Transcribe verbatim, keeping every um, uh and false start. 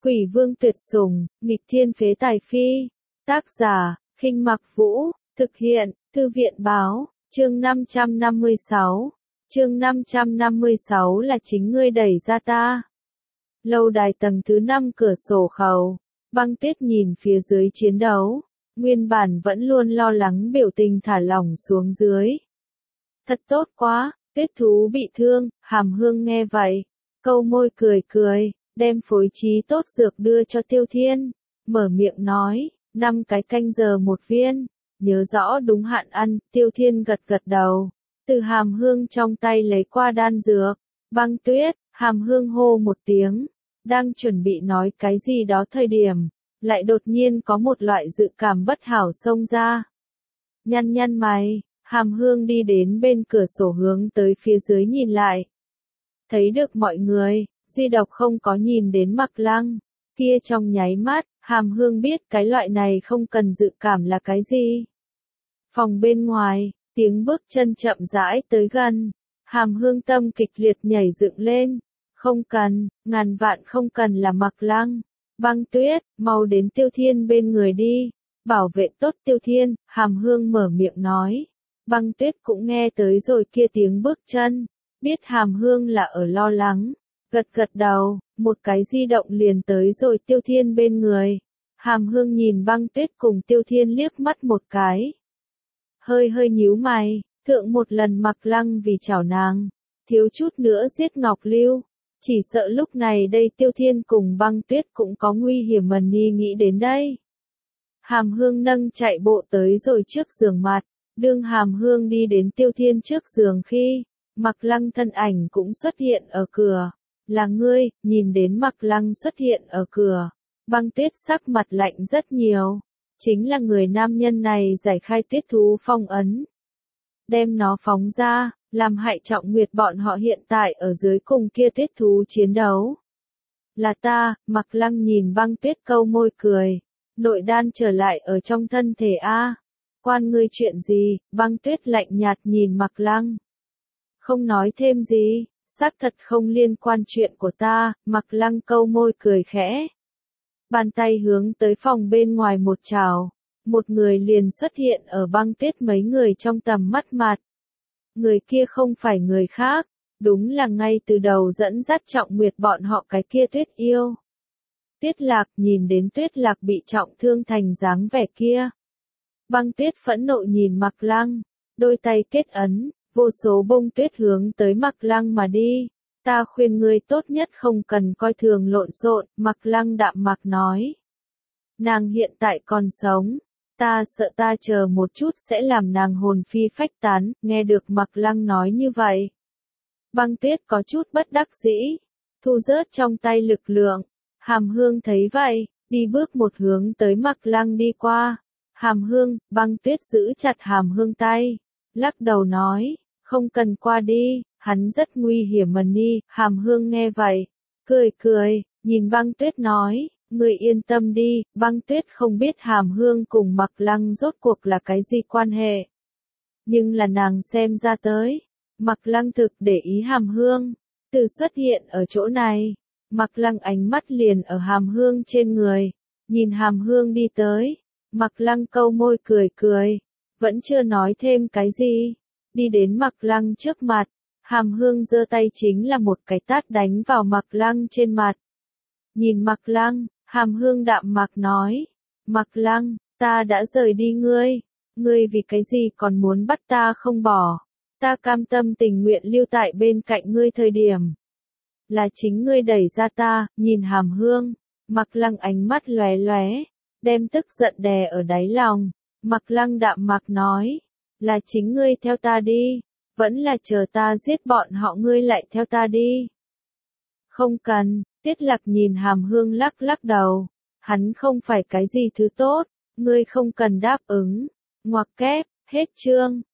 Quỷ vương tuyệt sủng, nghịch thiên phế tài phi. Tác giả, Khinh Mặc Vũ, thực hiện, Thư viện báo, chương năm trăm năm mươi sáu. Chương năm trăm năm mươi sáu là chính ngươi đẩy ra ta. Lâu đài tầng thứ năm cửa sổ khẩu, Băng Tuyết nhìn phía dưới chiến đấu, nguyên bản vẫn luôn lo lắng biểu tình thả lỏng xuống dưới. Thật tốt quá, Tuyết thú bị thương, Hàm Hương nghe vậy, câu môi cười cười, đem phối trí tốt dược đưa cho Tiêu Thiên, mở miệng nói, năm cái canh giờ một viên, nhớ rõ đúng hạn ăn. Tiêu Thiên gật gật đầu, từ Hàm Hương trong tay lấy qua đan dược. Băng Tuyết, Hàm Hương hô một tiếng, đang chuẩn bị nói cái gì đó thời điểm, lại đột nhiên có một loại dự cảm bất hảo xông ra. Nhăn nhăn mày, Hàm Hương đi đến bên cửa sổ hướng tới phía dưới nhìn lại. Thấy được mọi người, duy độc không có nhìn đến Mặc Lăng. Kia trong nháy mắt, Hàm Hương biết cái loại này không cần dự cảm là cái gì. Phòng bên ngoài, tiếng bước chân chậm rãi tới gần. Hàm Hương tâm kịch liệt nhảy dựng lên. Không cần, ngàn vạn không cần là Mặc Lăng. Băng Tuyết, mau đến Tiêu Thiên bên người đi. Bảo vệ tốt Tiêu Thiên, Hàm Hương mở miệng nói. Băng Tuyết cũng nghe tới rồi kia tiếng bước chân. Biết Hàm Hương là ở lo lắng. Gật gật đầu, một cái di động liền tới rồi Tiêu Thiên bên người. Hàm Hương nhìn Băng Tuyết cùng Tiêu Thiên liếc mắt một cái. Hơi hơi nhíu mày, thượng một lần Mặc Lăng vì chảo nàng, thiếu chút nữa giết Ngọc Lưu. Chỉ sợ lúc này đây Tiêu Thiên cùng Băng Tuyết cũng có nguy hiểm mần ni nghĩ đến đây. Hàm Hương nâng chạy bộ tới rồi trước giường mặt, đương Hàm Hương đi đến Tiêu Thiên trước giường khi, Mặc Lăng thân ảnh cũng xuất hiện ở cửa. Là ngươi, nhìn đến Mặc Lăng xuất hiện ở cửa. Băng Tuyết sắc mặt lạnh rất nhiều. Chính là người nam nhân này giải khai tuyết thú phong ấn. Đem nó phóng ra, làm hại Trọng Nguyệt bọn họ hiện tại ở dưới cùng kia tuyết thú chiến đấu. Là ta, Mặc Lăng nhìn Băng Tuyết câu môi cười. Nội đan trở lại ở trong thân thể A. Quan ngươi chuyện gì? Băng Tuyết lạnh nhạt nhìn Mặc Lăng. Không nói thêm gì. Xác thật không liên quan chuyện của ta. Mặc Lăng câu môi cười khẽ. Bàn tay hướng tới phòng bên ngoài một trào. Một người liền xuất hiện ở Băng Tuyết mấy người trong tầm mắt mặt. Người kia không phải người khác. Đúng là ngay từ đầu dẫn dắt Trọng Nguyệt bọn họ cái kia Tuyết yêu. Tuyết Lạc nhìn đến Tuyết Lạc bị trọng thương thành dáng vẻ kia. Băng Tuyết phẫn nộ nhìn Mặc Lăng. Đôi tay kết ấn. Vô số bông tuyết hướng tới Mặc Lăng mà đi. Ta khuyên ngươi tốt nhất không cần coi thường lộn xộn, Mặc Lăng đạm mạc nói. Nàng hiện tại còn sống. Ta sợ ta chờ một chút sẽ làm nàng hồn phi phách tán, nghe được Mặc Lăng nói như vậy. Băng Tuyết có chút bất đắc dĩ. Thu rớt trong tay lực lượng. Hàm Hương thấy vậy, đi bước một hướng tới Mặc Lăng đi qua. Hàm Hương, Băng Tuyết giữ chặt Hàm Hương tay. Lắc đầu nói, không cần qua đi, hắn rất nguy hiểm mần ni. Hàm Hương nghe vậy, cười cười, nhìn Băng Tuyết nói, ngươi yên tâm đi. Băng Tuyết không biết Hàm Hương cùng Mặc Lăng rốt cuộc là cái gì quan hệ. Nhưng là nàng xem ra tới, Mặc Lăng thực để ý Hàm Hương, từ xuất hiện ở chỗ này, Mặc Lăng ánh mắt liền ở Hàm Hương trên người, nhìn Hàm Hương đi tới, Mặc Lăng câu môi cười cười. Vẫn chưa nói thêm cái gì, đi đến Mặc Lăng trước mặt, Hàm Hương giơ tay chính là một cái tát đánh vào Mặc Lăng trên mặt. Nhìn Mặc Lăng, Hàm Hương đạm mạc nói, Mặc Lăng, ta đã rời đi ngươi, ngươi vì cái gì còn muốn bắt ta không bỏ, ta cam tâm tình nguyện lưu tại bên cạnh ngươi thời điểm. Là chính ngươi đẩy ra ta. Nhìn Hàm Hương, Mặc Lăng ánh mắt lóe lóe, đem tức giận đè ở đáy lòng. Mặc Lăng đạm mạc nói, là chính ngươi theo ta đi, vẫn là chờ ta giết bọn họ ngươi lại theo ta đi. Không cần. Tiết Lạc nhìn Hàm Hương lắc lắc đầu, hắn không phải cái gì thứ tốt, ngươi không cần đáp ứng. Ngoặc kép, hết chương.